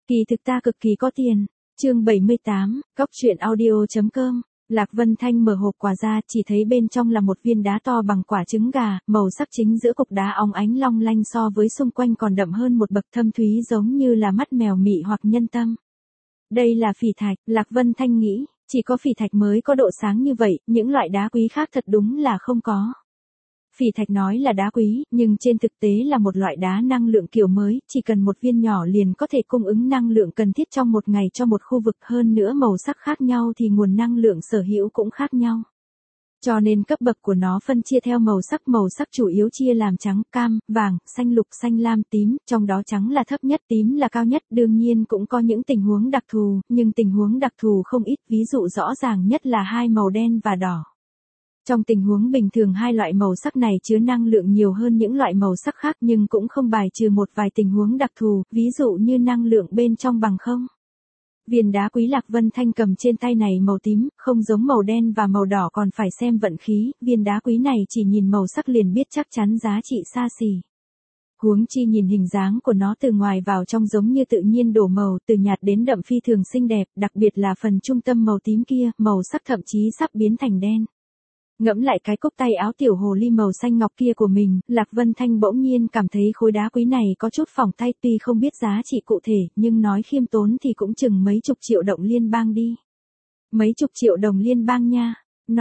Kỳ thực ta cực kỳ có tiền. Chương 78, Cóc truyện audio.com. Lạc Vân Thanh mở hộp quà ra, chỉ thấy bên trong là một viên đá to bằng quả trứng gà, màu sắc chính giữa cục đá óng ánh long lanh so với xung quanh còn đậm hơn một bậc, thâm thúy giống như là mắt mèo mị hoặc nhân tâm. Đây là phỉ thạch, Lạc Vân Thanh nghĩ, chỉ có phỉ thạch mới có độ sáng như vậy, những loại đá quý khác thật đúng là không có. Phỉ thạch nói là đá quý, nhưng trên thực tế là một loại đá năng lượng kiểu mới, chỉ cần một viên nhỏ liền có thể cung ứng năng lượng cần thiết trong một ngày cho một khu vực, hơn nữa màu sắc khác nhau thì nguồn năng lượng sở hữu cũng khác nhau. Cho nên cấp bậc của nó phân chia theo màu sắc chủ yếu chia làm trắng, cam, vàng, xanh lục, xanh lam, tím, trong đó trắng là thấp nhất, tím là cao nhất, đương nhiên cũng có những tình huống đặc thù, nhưng tình huống đặc thù không ít, ví dụ rõ ràng nhất là hai màu đen và đỏ. Trong tình huống bình thường hai loại màu sắc này chứa năng lượng nhiều hơn những loại màu sắc khác, nhưng cũng không bài trừ một vài tình huống đặc thù, ví dụ như năng lượng bên trong bằng không. Viên đá quý Lạc Vân Thanh cầm trên tay này màu tím, không giống màu đen và màu đỏ còn phải xem vận khí, viên đá quý này chỉ nhìn màu sắc liền biết chắc chắn giá trị xa xỉ. Huống chi nhìn hình dáng của nó từ ngoài vào trong giống như tự nhiên đổ màu, từ nhạt đến đậm phi thường xinh đẹp, đặc biệt là phần trung tâm màu tím kia, màu sắc thậm chí sắp biến thành đen. Ngẫm lại cái cúc tay áo tiểu hồ ly màu xanh ngọc kia của mình, Lạc Vân Thanh bỗng nhiên cảm thấy khối đá quý này có chút phỏng tay, tuy không biết giá trị cụ thể, nhưng nói khiêm tốn thì cũng chừng mấy chục triệu đồng liên bang đi. Mấy chục triệu đồng liên bang nha.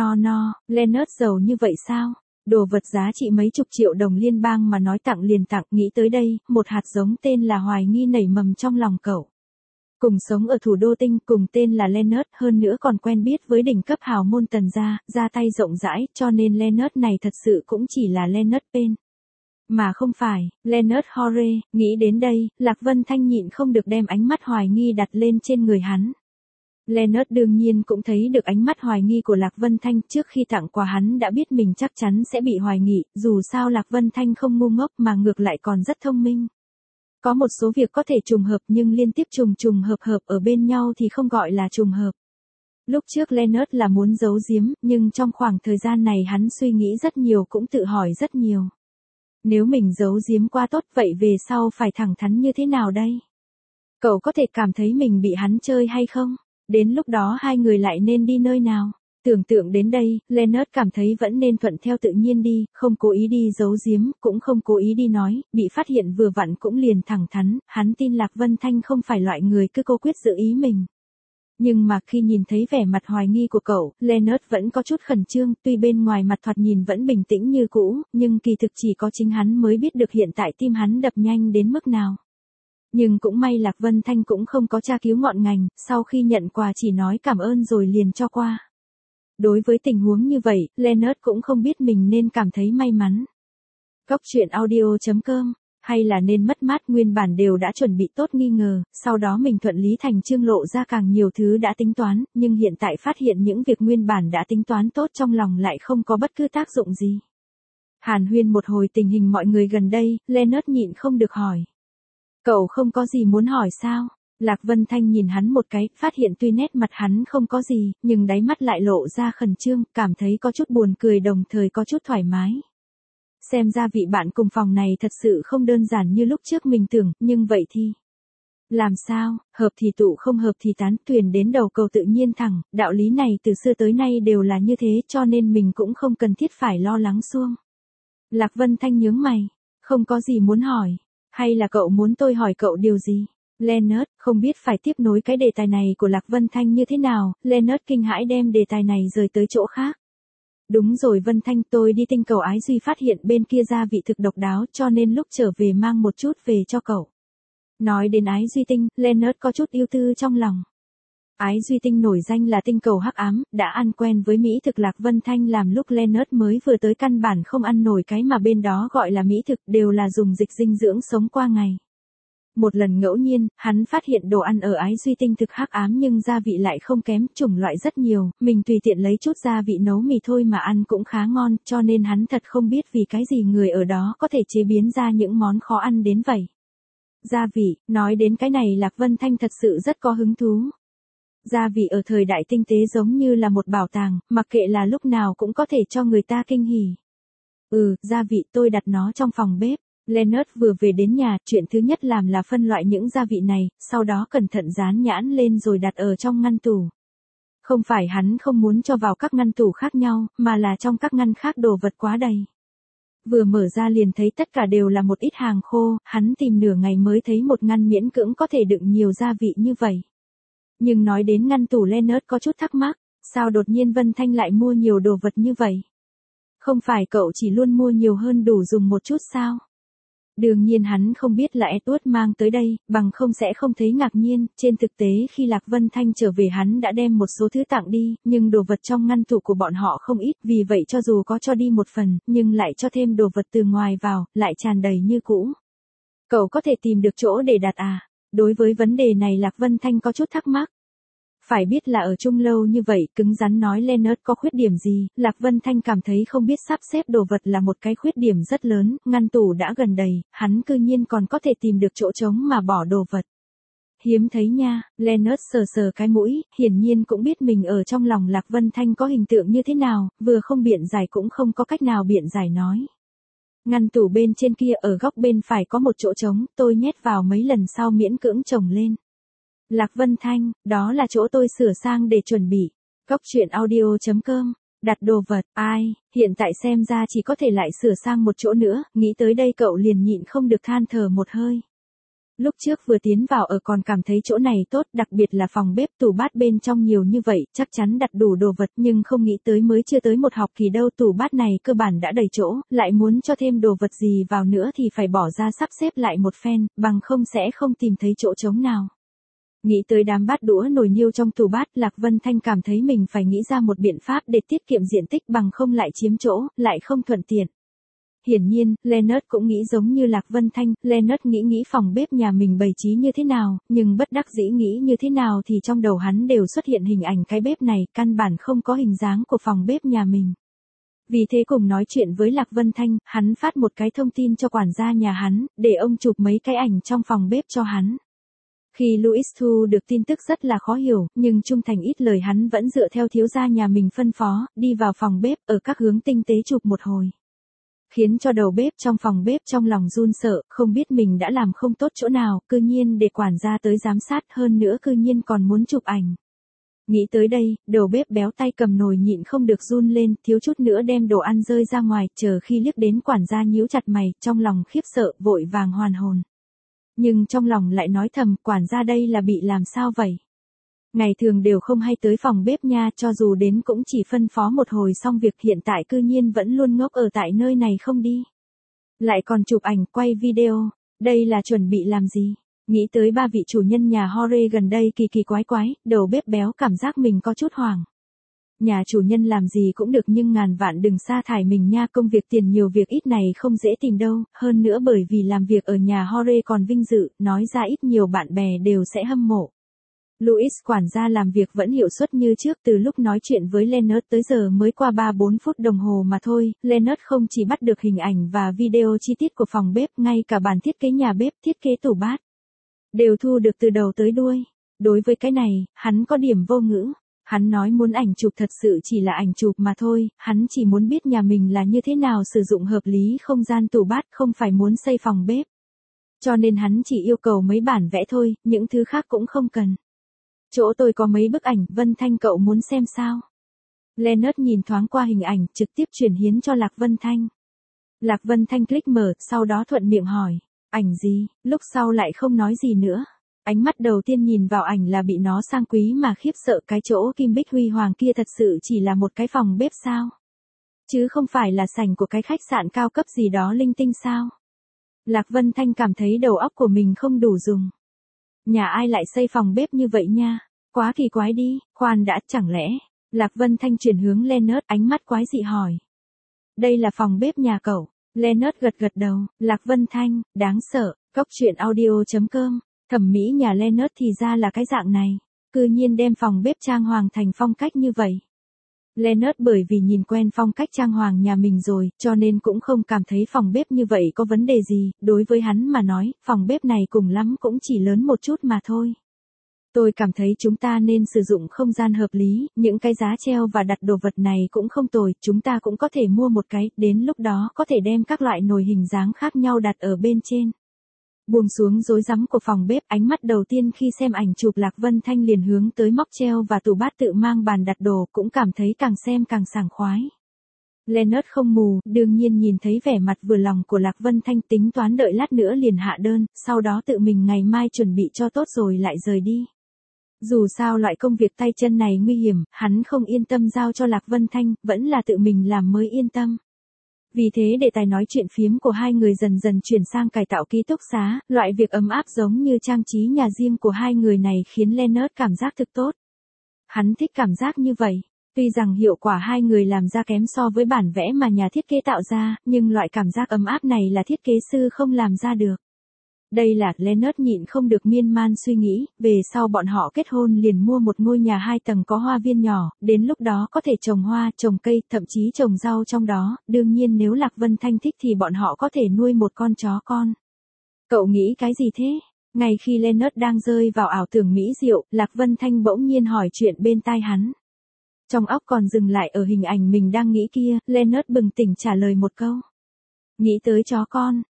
Leonard giàu như vậy sao? Đồ vật giá trị mấy chục triệu đồng liên bang mà nói tặng liền tặng, nghĩ tới đây, một hạt giống tên là hoài nghi nảy mầm trong lòng cậu. Cùng sống ở thủ đô Tinh, cùng tên là Leonard, hơn nữa còn quen biết với đỉnh cấp hào môn Tần gia, ra tay rộng rãi, cho nên Leonard này thật sự cũng chỉ là Leonard Payne. Mà không phải, Leonard Hore. Nghĩ đến đây, Lạc Vân Thanh nhịn không được đem ánh mắt hoài nghi đặt lên trên người hắn. Leonard đương nhiên cũng thấy được ánh mắt hoài nghi của Lạc Vân Thanh, trước khi tặng quà hắn đã biết mình chắc chắn sẽ bị hoài nghi, dù sao Lạc Vân Thanh không ngu ngốc mà ngược lại còn rất thông minh. Có một số việc có thể trùng hợp nhưng liên tiếp trùng hợp ở bên nhau thì không gọi là trùng hợp. Lúc trước Leonard là muốn giấu giếm, nhưng trong khoảng thời gian này hắn suy nghĩ rất nhiều, cũng tự hỏi rất nhiều. Nếu mình giấu giếm quá tốt, vậy về sau phải thẳng thắn như thế nào đây? Cậu có thể cảm thấy mình bị hắn chơi hay không? Đến lúc đó hai người lại nên đi nơi nào? Tưởng tượng đến đây, Leonard cảm thấy vẫn nên thuận theo tự nhiên đi, không cố ý đi giấu giếm, cũng không cố ý đi nói, bị phát hiện vừa vặn cũng liền thẳng thắn, hắn tin Lạc Vân Thanh không phải loại người cứ cố quyết giữ ý mình. Nhưng mà khi nhìn thấy vẻ mặt hoài nghi của cậu, Leonard vẫn có chút khẩn trương, tuy bên ngoài mặt thoạt nhìn vẫn bình tĩnh như cũ, nhưng kỳ thực chỉ có chính hắn mới biết được hiện tại tim hắn đập nhanh đến mức nào. Nhưng cũng may Lạc Vân Thanh cũng không có tra cứu ngọn ngành, sau khi nhận quà chỉ nói cảm ơn rồi liền cho qua. Đối với tình huống như vậy, Leonard cũng không biết mình nên cảm thấy may mắn. Cóc truyện audio.com, hay là nên mất mát, nguyên bản đều đã chuẩn bị tốt nghi ngờ, sau đó mình thuận lý thành chương lộ ra càng nhiều thứ đã tính toán, nhưng hiện tại phát hiện những việc nguyên bản đã tính toán tốt trong lòng lại không có bất cứ tác dụng gì. Hàn huyên một hồi tình hình mọi người gần đây, Leonard nhịn không được hỏi. Cậu không có gì muốn hỏi sao? Lạc Vân Thanh nhìn hắn một cái, phát hiện tuy nét mặt hắn không có gì, nhưng đáy mắt lại lộ ra khẩn trương, cảm thấy có chút buồn cười đồng thời có chút thoải mái. Xem ra vị bạn cùng phòng này thật sự không đơn giản như lúc trước mình tưởng, nhưng vậy thì... Làm sao, hợp thì tụ không hợp thì tán, thuyền đến đầu cầu tự nhiên thẳng, đạo lý này từ xưa tới nay đều là như thế, cho nên mình cũng không cần thiết phải lo lắng suông. Lạc Vân Thanh nhướng mày, không có gì muốn hỏi, hay là cậu muốn tôi hỏi cậu điều gì? Leonard, không biết phải tiếp nối cái đề tài này của Lạc Vân Thanh như thế nào, Leonard kinh hãi đem đề tài này rời tới chỗ khác. Đúng rồi Vân Thanh, tôi đi tinh cầu Ái Duy phát hiện bên kia gia vị thực độc đáo, cho nên lúc trở về mang một chút về cho cậu. Nói đến Ái Duy Tinh, Leonard có chút ưu tư trong lòng. Ái Duy Tinh nổi danh là tinh cầu hắc ám, đã ăn quen với mỹ thực Lạc Vân Thanh làm lúc Leonard mới vừa tới căn bản không ăn nổi cái mà bên đó gọi là mỹ thực, đều là dùng dịch dinh dưỡng sống qua ngày. Một lần ngẫu nhiên, hắn phát hiện đồ ăn ở Ái Duy Tinh thực hắc ám nhưng gia vị lại không kém, chủng loại rất nhiều, mình tùy tiện lấy chút gia vị nấu mì thôi mà ăn cũng khá ngon, cho nên hắn thật không biết vì cái gì người ở đó có thể chế biến ra những món khó ăn đến vậy. Gia vị, nói đến cái này Lạc Vân Thanh thật sự rất có hứng thú. Gia vị ở thời đại tinh tế giống như là một bảo tàng, mặc kệ là lúc nào cũng có thể cho người ta kinh hỉ. Gia vị tôi đặt nó trong phòng bếp. Leonard vừa về đến nhà, chuyện thứ nhất làm là phân loại những gia vị này, sau đó cẩn thận dán nhãn lên rồi đặt ở trong ngăn tủ. Không phải hắn không muốn cho vào các ngăn tủ khác nhau, mà là trong các ngăn khác đồ vật quá đầy. Vừa mở ra liền thấy tất cả đều là một ít hàng khô, hắn tìm nửa ngày mới thấy một ngăn miễn cưỡng có thể đựng nhiều gia vị như vậy. Nhưng nói đến ngăn tủ, Leonard có chút thắc mắc, sao đột nhiên Vân Thanh lại mua nhiều đồ vật như vậy? Không phải cậu chỉ luôn mua nhiều hơn đủ dùng một chút sao? Đương nhiên hắn không biết là Edward mang tới đây, bằng không sẽ không thấy ngạc nhiên. Trên thực tế khi Lạc Vân Thanh trở về hắn đã đem một số thứ tặng đi, nhưng đồ vật trong ngăn tủ của bọn họ không ít, vì vậy cho dù có cho đi một phần, nhưng lại cho thêm đồ vật từ ngoài vào, lại tràn đầy như cũ. Cậu có thể tìm được chỗ để đặt à? Đối với vấn đề này Lạc Vân Thanh có chút thắc mắc. Phải biết là ở chung lâu như vậy, cứng rắn nói Leonard có khuyết điểm gì, Lạc Vân Thanh cảm thấy không biết sắp xếp đồ vật là một cái khuyết điểm rất lớn, ngăn tủ đã gần đầy, hắn cư nhiên còn có thể tìm được chỗ trống mà bỏ đồ vật. Hiếm thấy nha, Leonard sờ sờ cái mũi, hiển nhiên cũng biết mình ở trong lòng Lạc Vân Thanh có hình tượng như thế nào, vừa không biện giải cũng không có cách nào biện giải nói. Ngăn tủ bên trên kia ở góc bên phải có một chỗ trống, tôi nhét vào mấy lần sau miễn cưỡng chồng lên. Lạc Vân Thanh, đó là chỗ tôi sửa sang để chuẩn bị. Góc chuyện audio.com, đặt đồ vật, ai, hiện tại xem ra chỉ có thể lại sửa sang một chỗ nữa, nghĩ tới đây cậu liền nhịn không được than thở một hơi. Lúc trước vừa tiến vào ở còn cảm thấy chỗ này tốt, đặc biệt là phòng bếp tủ bát bên trong nhiều như vậy, chắc chắn đặt đủ đồ vật, nhưng không nghĩ tới mới chưa tới một học kỳ đâu tủ bát này cơ bản đã đầy chỗ, lại muốn cho thêm đồ vật gì vào nữa thì phải bỏ ra sắp xếp lại một phen, bằng không sẽ không tìm thấy chỗ trống nào. Nghĩ tới đám bát đũa nồi niêu trong tủ bát, Lạc Vân Thanh cảm thấy mình phải nghĩ ra một biện pháp để tiết kiệm diện tích bằng không lại chiếm chỗ, lại không thuận tiện. Hiển nhiên, Leonard cũng nghĩ giống như Lạc Vân Thanh, Leonard nghĩ phòng bếp nhà mình bày trí như thế nào, nhưng bất đắc dĩ nghĩ như thế nào thì trong đầu hắn đều xuất hiện hình ảnh cái bếp này, căn bản không có hình dáng của phòng bếp nhà mình. Vì thế cùng nói chuyện với Lạc Vân Thanh, hắn phát một cái thông tin cho quản gia nhà hắn, để ông chụp mấy cái ảnh trong phòng bếp cho hắn. Khi Louis thu được tin tức rất là khó hiểu, nhưng trung thành ít lời hắn vẫn dựa theo thiếu gia nhà mình phân phó, đi vào phòng bếp ở các hướng tinh tế chụp một hồi. Khiến cho đầu bếp trong phòng bếp trong lòng run sợ, không biết mình đã làm không tốt chỗ nào, cư nhiên để quản gia tới giám sát hơn nữa cư nhiên còn muốn chụp ảnh. Nghĩ tới đây, đầu bếp béo tay cầm nồi nhịn không được run lên, thiếu chút nữa đem đồ ăn rơi ra ngoài, chờ khi liếc đến quản gia nhíu chặt mày, trong lòng khiếp sợ, vội vàng hoàn hồn. Nhưng trong lòng lại nói thầm, quản gia đây là bị làm sao vậy? Ngày thường đều không hay tới phòng bếp nha, cho dù đến cũng chỉ phân phó một hồi xong việc, hiện tại cư nhiên vẫn luôn ngốc ở tại nơi này không đi. Lại còn chụp ảnh, quay video, đây là chuẩn bị làm gì? Nghĩ tới ba vị chủ nhân nhà Hore gần đây kỳ kỳ quái quái, đầu bếp béo cảm giác mình có chút hoảng. Nhà chủ nhân làm gì cũng được nhưng ngàn vạn đừng sa thải mình nha, công việc tiền nhiều việc ít này không dễ tìm đâu, hơn nữa bởi vì làm việc ở nhà Hore còn vinh dự, nói ra ít nhiều bạn bè đều sẽ hâm mộ. Louis quản gia làm việc vẫn hiệu suất như trước, từ lúc nói chuyện với Leonard tới giờ mới qua 3-4 phút đồng hồ mà thôi, Leonard không chỉ bắt được hình ảnh và video chi tiết của phòng bếp, ngay cả bản thiết kế nhà bếp, thiết kế tủ bát, đều thu được từ đầu tới đuôi. Đối với cái này, hắn có điểm vô ngữ. Hắn nói muốn ảnh chụp thật sự chỉ là ảnh chụp mà thôi, hắn chỉ muốn biết nhà mình là như thế nào sử dụng hợp lý không gian tủ bát, không phải muốn xây phòng bếp. Cho nên hắn chỉ yêu cầu mấy bản vẽ thôi, những thứ khác cũng không cần. Chỗ tôi có mấy bức ảnh, Vân Thanh cậu muốn xem sao? Leonard nhìn thoáng qua hình ảnh, trực tiếp chuyển hiến cho Lạc Vân Thanh. Lạc Vân Thanh click mở, sau đó thuận miệng hỏi, ảnh gì, lúc sau lại không nói gì nữa. Ánh mắt đầu tiên nhìn vào ảnh là bị nó sang quý mà khiếp sợ, cái chỗ kim bích huy hoàng kia thật sự chỉ là một cái phòng bếp sao? Chứ không phải là sảnh của cái khách sạn cao cấp gì đó linh tinh sao? Lạc Vân Thanh cảm thấy đầu óc của mình không đủ dùng. Nhà ai lại xây phòng bếp như vậy nha? Quá kỳ quái đi, khoan đã, chẳng lẽ? Lạc Vân Thanh chuyển hướng Leonard, ánh mắt quái dị hỏi. Đây là phòng bếp nhà cậu. Leonard gật đầu, Lạc Vân Thanh, đáng sợ, góc chuyện audio.com. Thẩm mỹ nhà Leonard thì ra là cái dạng này, cư nhiên đem phòng bếp trang hoàng thành phong cách như vậy. Leonard bởi vì nhìn quen phong cách trang hoàng nhà mình rồi, cho nên cũng không cảm thấy phòng bếp như vậy có vấn đề gì, đối với hắn mà nói, phòng bếp này cùng lắm cũng chỉ lớn một chút mà thôi. Tôi cảm thấy chúng ta nên sử dụng không gian hợp lý, những cái giá treo và đặt đồ vật này cũng không tồi, chúng ta cũng có thể mua một cái, đến lúc đó có thể đem các loại nồi hình dáng khác nhau đặt ở bên trên. Buông xuống rối rắm của phòng bếp, ánh mắt đầu tiên khi xem ảnh chụp Lạc Vân Thanh liền hướng tới móc treo và tủ bát tự mang bàn đặt đồ, cũng cảm thấy càng xem càng sảng khoái. Leonard không mù, đương nhiên nhìn thấy vẻ mặt vừa lòng của Lạc Vân Thanh, tính toán đợi lát nữa liền hạ đơn, sau đó tự mình ngày mai chuẩn bị cho tốt rồi lại rời đi. Dù sao loại công việc tay chân này nguy hiểm, hắn không yên tâm giao cho Lạc Vân Thanh, vẫn là tự mình làm mới yên tâm. Vì thế đề tài nói chuyện phiếm của hai người dần dần chuyển sang cải tạo ký túc xá, loại việc ấm áp giống như trang trí nhà riêng của hai người này khiến Leonard cảm giác thực tốt. Hắn thích cảm giác như vậy. Tuy rằng hiệu quả hai người làm ra kém so với bản vẽ mà nhà thiết kế tạo ra, nhưng loại cảm giác ấm áp này là thiết kế sư không làm ra được. Đây là, Leonard nhịn không được miên man suy nghĩ, về sau bọn họ kết hôn liền mua một ngôi nhà 2 tầng có hoa viên nhỏ, đến lúc đó có thể trồng hoa, trồng cây, thậm chí trồng rau trong đó, đương nhiên nếu Lạc Vân Thanh thích thì bọn họ có thể nuôi một con chó con. Cậu nghĩ cái gì thế? Ngay khi Leonard đang rơi vào ảo tưởng mỹ diệu, Lạc Vân Thanh bỗng nhiên hỏi chuyện bên tai hắn. Trong óc còn dừng lại ở hình ảnh mình đang nghĩ kia, Leonard bừng tỉnh trả lời một câu. Nghĩ tới chó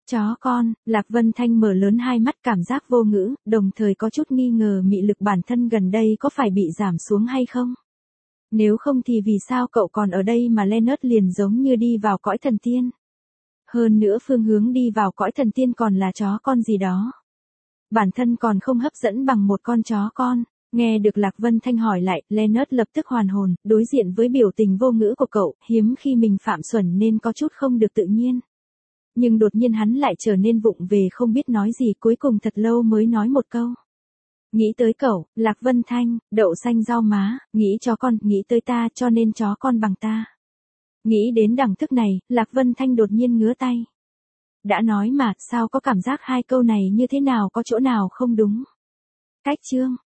con, Lạc Vân Thanh mở lớn hai mắt cảm giác vô ngữ, đồng thời có chút nghi ngờ mị lực bản thân gần đây có phải bị giảm xuống hay không. Nếu không thì vì sao cậu còn ở đây mà Leonard liền giống như đi vào cõi thần tiên. Hơn nữa phương hướng đi vào cõi thần tiên còn là chó con gì đó. Bản thân còn không hấp dẫn bằng một con chó con. Nghe được Lạc Vân Thanh hỏi lại, Leonard lập tức hoàn hồn, đối diện với biểu tình vô ngữ của cậu, hiếm khi mình phạm xuẩn nên có chút không được tự nhiên. Nhưng đột nhiên hắn lại trở nên vụng về không biết nói gì, cuối cùng thật lâu mới nói một câu. Nghĩ tới cậu, Lạc Vân Thanh, đậu xanh rau má, nghĩ chó con, nghĩ tới ta cho nên chó con bằng ta. Nghĩ đến đẳng thức này, Lạc Vân Thanh đột nhiên ngứa tay. Đã nói mà, sao có cảm giác hai câu này như thế nào có chỗ nào không đúng. Cách chương.